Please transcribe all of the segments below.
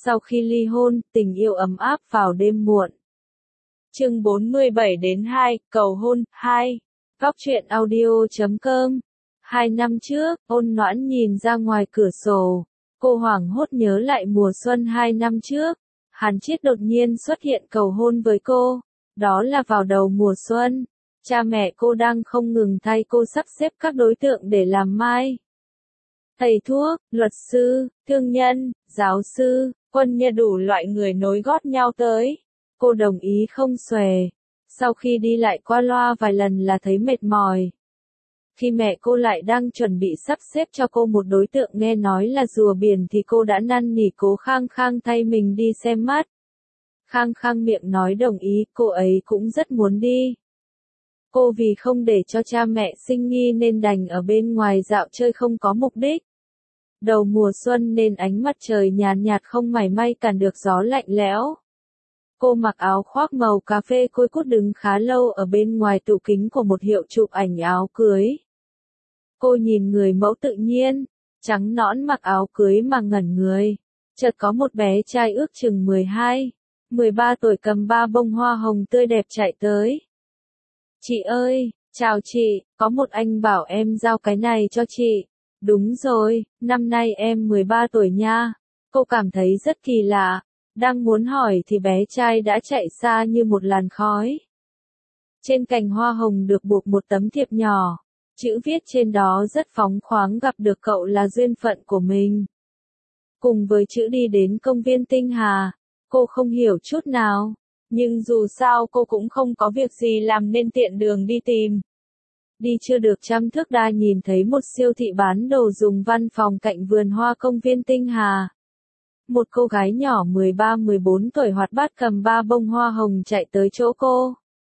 Sau khi ly hôn, tình yêu ấm áp vào đêm muộn. Chương 47-2, cầu hôn, 2. Góc truyện audio.com. 2 năm trước, Ôn Noãn nhìn ra ngoài cửa sổ. Cô hoảng hốt nhớ lại mùa xuân 2 năm trước. Hàn Chiết đột nhiên xuất hiện cầu hôn với cô. Đó là vào đầu mùa xuân. Cha mẹ cô đang không ngừng thay cô sắp xếp các đối tượng để làm mai. Thầy thuốc, luật sư, thương nhân, giáo sư, quân nhân, đủ loại người nối gót nhau tới. Cô đồng ý không xuề. Sau khi đi lại qua loa vài lần là thấy mệt mỏi. Khi mẹ cô lại đang chuẩn bị sắp xếp cho cô một đối tượng nghe nói là rùa biển thì cô đã năn nỉ cố khăng khăng thay mình đi xem mắt. Khăng khăng miệng nói đồng ý, cô ấy cũng rất muốn đi. Cô vì không để cho cha mẹ sinh nghi nên đành ở bên ngoài dạo chơi không có mục đích. Đầu mùa xuân nên ánh mặt trời nhàn nhạt không mảy may cản được gió lạnh lẽo. Cô mặc áo khoác màu cà phê côi cút đứng khá lâu ở bên ngoài tủ kính của một hiệu chụp ảnh áo cưới. Cô nhìn người mẫu tự nhiên, trắng nõn mặc áo cưới mà ngẩn người. Chợt có một bé trai ước chừng 12, 13 tuổi cầm 3 bông hoa hồng tươi đẹp chạy tới. Chị ơi, chào chị, có một anh bảo em giao cái này cho chị. Đúng rồi, năm nay em 13 tuổi nha. Cô cảm thấy rất kỳ lạ. Đang muốn hỏi thì bé trai đã chạy xa như một làn khói. Trên cành hoa hồng được buộc một tấm thiệp nhỏ. Chữ viết trên đó rất phóng khoáng, gặp được cậu là duyên phận của mình. Cùng với chữ đi đến công viên Tinh Hà. Cô không hiểu chút nào. Nhưng dù sao cô cũng không có việc gì làm nên tiện đường đi tìm. Đi chưa được trăm thước đã nhìn thấy một siêu thị bán đồ dùng văn phòng cạnh vườn hoa công viên Tinh Hà. Một cô gái nhỏ 13-14 tuổi hoạt bát cầm 3 bông hoa hồng chạy tới chỗ cô.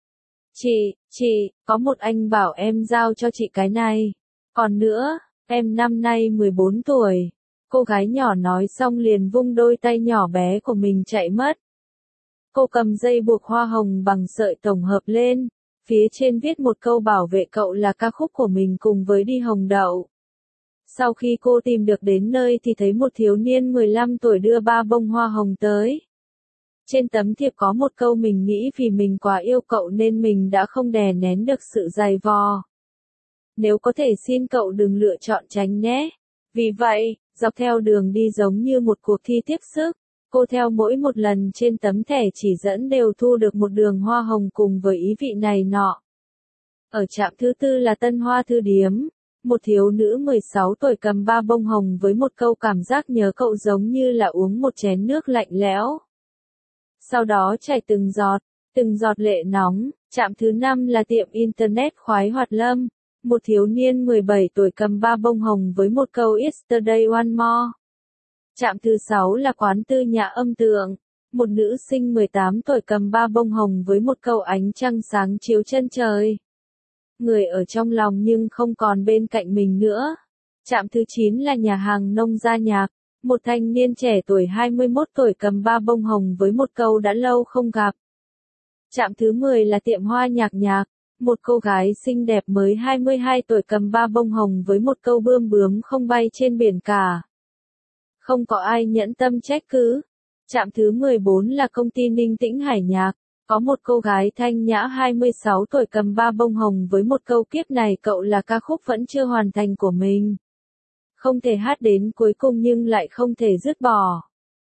Chị, có một anh bảo em giao cho chị cái này. Còn nữa, em năm nay 14 tuổi. Cô gái nhỏ nói xong liền vung đôi tay nhỏ bé của mình chạy mất. Cô cầm dây buộc hoa hồng bằng sợi tổng hợp lên. Phía trên viết một câu bảo vệ cậu là ca khúc của mình cùng với đi hồng đậu. Sau khi cô tìm được đến nơi thì thấy một thiếu niên 15 tuổi đưa 3 bông hoa hồng tới. Trên tấm thiệp có một câu mình nghĩ vì mình quá yêu cậu nên mình đã không đè nén được sự dày vò. Nếu có thể xin cậu đừng lựa chọn tránh nhé. Vì vậy, dọc theo đường đi giống như một cuộc thi tiếp sức. Cô theo mỗi một lần trên tấm thẻ chỉ dẫn đều thu được một đường hoa hồng cùng với ý vị này nọ. Ở trạm thứ tư là Tân Hoa Thư Điếm. Một thiếu nữ 16 tuổi cầm 3 bông hồng với một câu cảm giác nhớ cậu giống như là uống một chén nước lạnh lẽo. Sau đó chảy từng giọt lệ nóng. Trạm thứ 5 là tiệm Internet Khoái Hoạt Lâm. Một thiếu niên 17 tuổi cầm 3 bông hồng với một câu Yesterday One More. Trạm thứ 6 là quán Tư Nhã Âm Tượng. Một nữ sinh 18 tuổi cầm 3 bông hồng với một câu ánh trăng sáng chiếu chân trời. Người ở trong lòng nhưng không còn bên cạnh mình nữa. Trạm thứ 9 là nhà hàng Nông Gia Nhạc. Một thanh niên trẻ tuổi 21 tuổi cầm 3 bông hồng với một câu đã lâu không gặp. Trạm thứ 10 là tiệm hoa nhạc nhạc. Một cô gái xinh đẹp mới 22 tuổi cầm 3 bông hồng với một câu bươm bướm không bay trên biển cả. Không có ai nhẫn tâm trách cứ. Trạm thứ 14 là công ty Ninh Tĩnh Hải Nhạc. Có một cô gái thanh nhã 26 tuổi cầm 3 bông hồng với một câu kiếp này cậu là ca khúc vẫn chưa hoàn thành của mình. Không thể hát đến cuối cùng nhưng lại không thể dứt bỏ.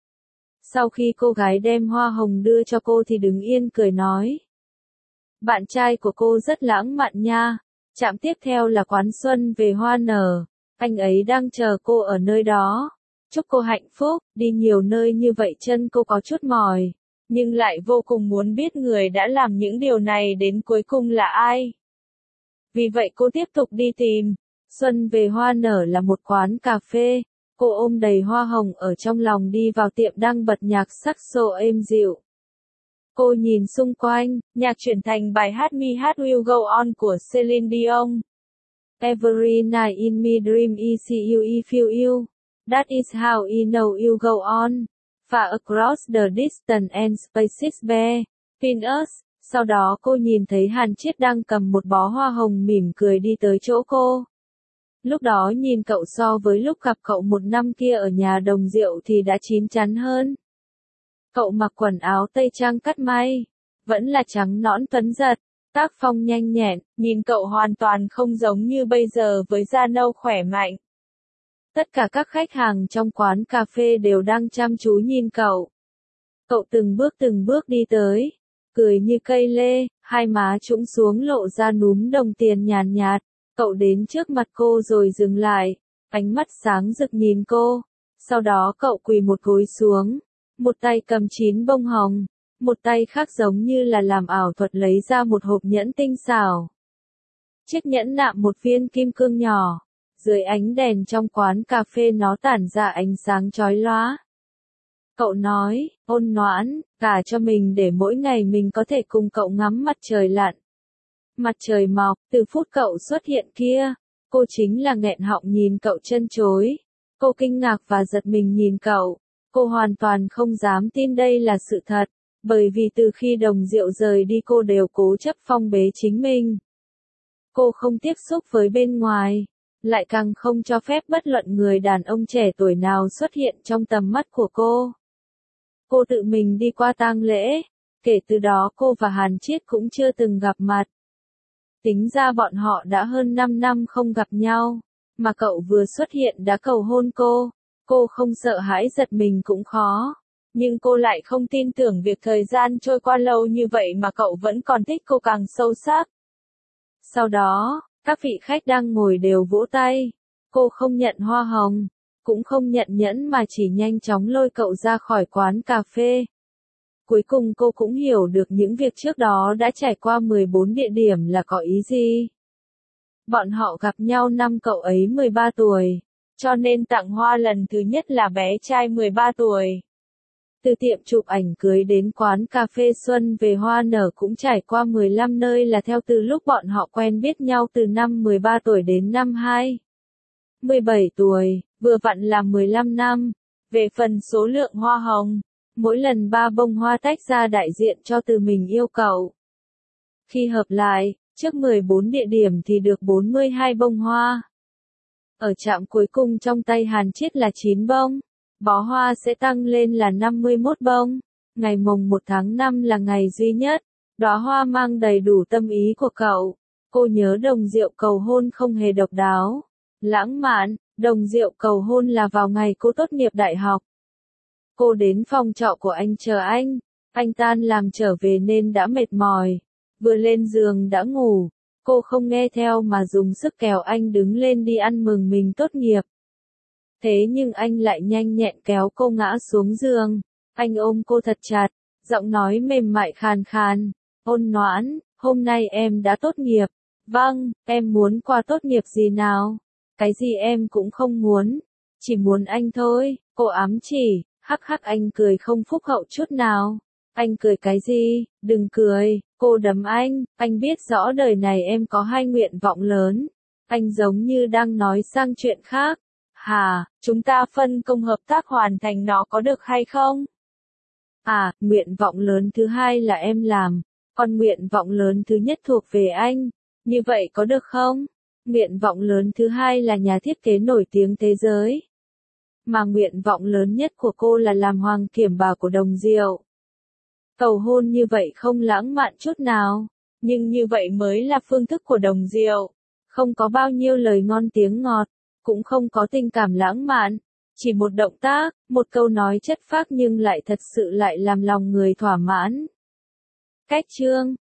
Sau khi cô gái đem hoa hồng đưa cho cô thì đứng yên cười nói. Bạn trai của cô rất lãng mạn nha. Trạm tiếp theo là quán Xuân Về Hoa Nở. Anh ấy đang chờ cô ở nơi đó. Chúc cô hạnh phúc, đi nhiều nơi như vậy chân cô có chút mỏi. Nhưng lại vô cùng muốn biết người đã làm những điều này đến cuối cùng là ai. Vì vậy cô tiếp tục đi tìm. Xuân Về Hoa Nở là một quán cà phê. Cô ôm đầy hoa hồng ở trong lòng đi vào tiệm đang bật nhạc saxo êm dịu. Cô nhìn xung quanh, nhạc chuyển thành bài hát Me Heart Will Go On của Celine Dion. Every night in my dream I see you, I feel you. That is how I know you go on. Far across the distance and spaces between us. Sau đó cô nhìn thấy Hàn Chiết đang cầm một bó hoa hồng mỉm cười đi tới chỗ cô. Lúc đó nhìn cậu so với lúc gặp cậu một năm kia ở nhà Đồng Diệu thì đã chín chắn hơn. Cậu mặc quần áo tây trang cắt may, vẫn là trắng nõn tuấn giật, tác phong nhanh nhẹn, nhìn cậu hoàn toàn không giống như bây giờ với da nâu khỏe mạnh. Tất cả các khách hàng trong quán cà phê đều đang chăm chú nhìn cậu. Cậu từng bước đi tới, cười như cây lê, hai má trũng xuống lộ ra núm đồng tiền nhàn nhạt. Cậu đến trước mặt cô rồi dừng lại, ánh mắt sáng rực nhìn cô. Sau đó cậu quỳ một gối xuống, một tay cầm 9 bông hồng, một tay khác giống như là làm ảo thuật lấy ra một hộp nhẫn tinh xảo. Chiếc nhẫn nạm một viên kim cương nhỏ, dưới ánh đèn trong quán cà phê nó tản ra ánh sáng chói lóa. Cậu nói, ôn noãn, gả cho mình để mỗi ngày mình có thể cùng cậu ngắm mặt trời lặn. Mặt trời mọc, từ phút cậu xuất hiện kia, cô chính là nghẹn họng nhìn cậu chân chối. Cô kinh ngạc và giật mình nhìn cậu, cô hoàn toàn không dám tin đây là sự thật, bởi vì từ khi Đồng Diệu rời đi cô đều cố chấp phong bế chính mình. Cô không tiếp xúc với bên ngoài, lại càng không cho phép bất luận người đàn ông trẻ tuổi nào xuất hiện trong tầm mắt của cô. Cô tự mình đi qua tang lễ, kể từ đó cô và Hàn Chiết cũng chưa từng gặp mặt. Tính ra bọn họ đã hơn 5 năm không gặp nhau, mà cậu vừa xuất hiện đã cầu hôn cô không sợ hãi giật mình cũng khó. Nhưng cô lại không tin tưởng việc thời gian trôi qua lâu như vậy mà cậu vẫn còn thích cô càng sâu sắc. Sau đó, các vị khách đang ngồi đều vỗ tay. Cô không nhận hoa hồng, cũng không nhận nhẫn mà chỉ nhanh chóng lôi cậu ra khỏi quán cà phê. Cuối cùng cô cũng hiểu được những việc trước đó đã trải qua 14 địa điểm là có ý gì. Bọn họ gặp nhau năm cậu ấy 13 tuổi, cho nên tặng hoa lần thứ nhất là bé trai 13 tuổi. Từ tiệm chụp ảnh cưới đến quán cà phê xuân về hoa nở cũng trải qua 15 nơi là theo từ lúc bọn họ quen biết nhau từ năm 13 tuổi đến năm 17 tuổi, vừa vặn là 15 năm. Về phần số lượng hoa hồng, mỗi lần 3 bông hoa tách ra đại diện cho từ mình yêu cậu. Khi hợp lại, trước 14 địa điểm thì được 42 bông hoa. Ở trạm cuối cùng trong tay Hàn Chiết là 9 bông. Bó hoa sẽ tăng lên là 51 bông. Ngày mùng 1 tháng 5 là ngày duy nhất. Đóa hoa mang đầy đủ tâm ý của cậu. Cô nhớ Đồng Diệu cầu hôn không hề độc đáo, lãng mạn. Đồng Diệu cầu hôn là vào ngày cô tốt nghiệp đại học. Cô đến phòng trọ của anh chờ anh tan làm trở về nên đã mệt mỏi. Vừa lên giường đã ngủ, cô không nghe theo mà dùng sức kéo anh đứng lên đi ăn mừng mình tốt nghiệp. Thế nhưng anh lại nhanh nhẹn kéo cô ngã xuống giường, anh ôm cô thật chặt, giọng nói mềm mại khàn khàn, ôn noãn, hôm nay em đã tốt nghiệp. Vâng, em muốn quà tốt nghiệp gì nào? Cái gì em cũng không muốn, chỉ muốn anh thôi, cô ám chỉ. Hắc hắc anh cười không phúc hậu chút nào. Anh cười cái gì, đừng cười, cô đấm anh biết rõ đời này em có 2 nguyện vọng lớn. Anh giống như đang nói sang chuyện khác. Hà, chúng ta phân công hợp tác hoàn thành nó có được hay không? À, nguyện vọng lớn thứ 2 là em làm, còn nguyện vọng lớn thứ nhất thuộc về anh. Như vậy có được không? Nguyện vọng lớn thứ 2 là nhà thiết kế nổi tiếng thế giới. Mà nguyện vọng lớn nhất của cô là làm hoàng kiểm bà của Đồng Diệu. Cầu hôn như vậy không lãng mạn chút nào, nhưng như vậy mới là phương thức của Đồng Diệu. Không có bao nhiêu lời ngon tiếng ngọt, cũng không có tình cảm lãng mạn, chỉ một động tác, một câu nói chất phác nhưng lại thật sự lại làm lòng người thỏa mãn. Cách chương